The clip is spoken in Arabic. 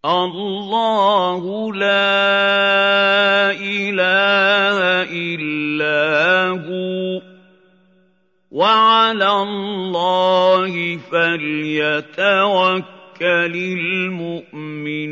اللَّهُ لَا إِلَٰهَ إِلَّا هُوَ ۚ وَعَلَى اللَّهِ فَلْيَتَوَكَّلِ الْمُؤْمِنُونَ